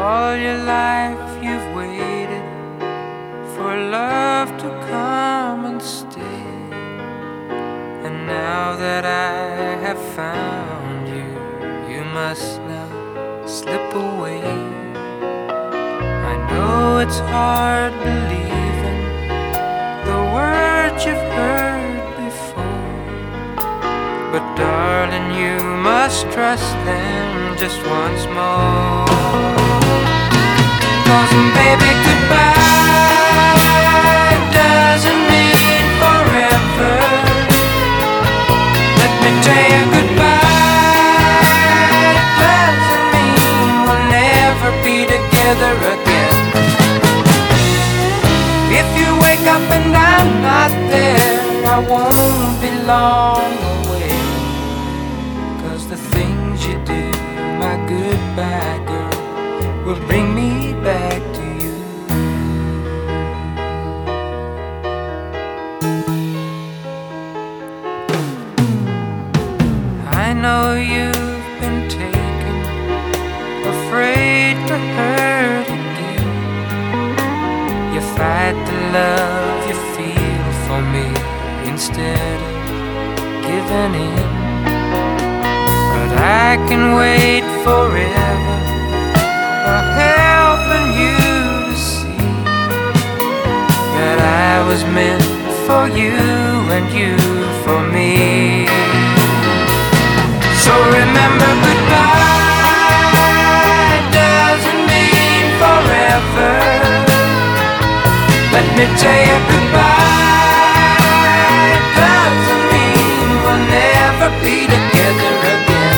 All your life you've waited for love to come and stay. And now that I have found you, you must now slip away. I know it's hard believing the words you've heard before, but darling, you must trust them just once more. 'Cause baby, goodbye doesn't mean forever. Let me tell you, goodbye doesn't mean we'll never be together again. If you wake up and I'm not there, I won't be long away. 'Cause the things you do, my goodbye girl, will bring me back to you. I know you've been taken, afraid to hurt again. You fight the love you feel for me instead of giving in. But I can wait forever, helping you to see that I was meant for you and you for me. So remember, goodbye doesn't mean forever. Let me tell you, goodbye doesn't mean we'll never be together again.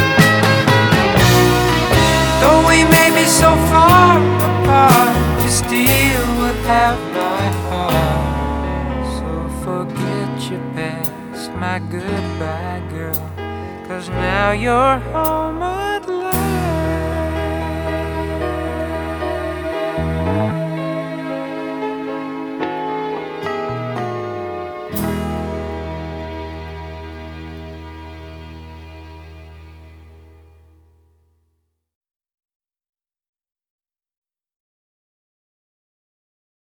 Though we may be so far apart, you still will have my heart. So forget your past, my goodbye girl, 'cause now you're home at last.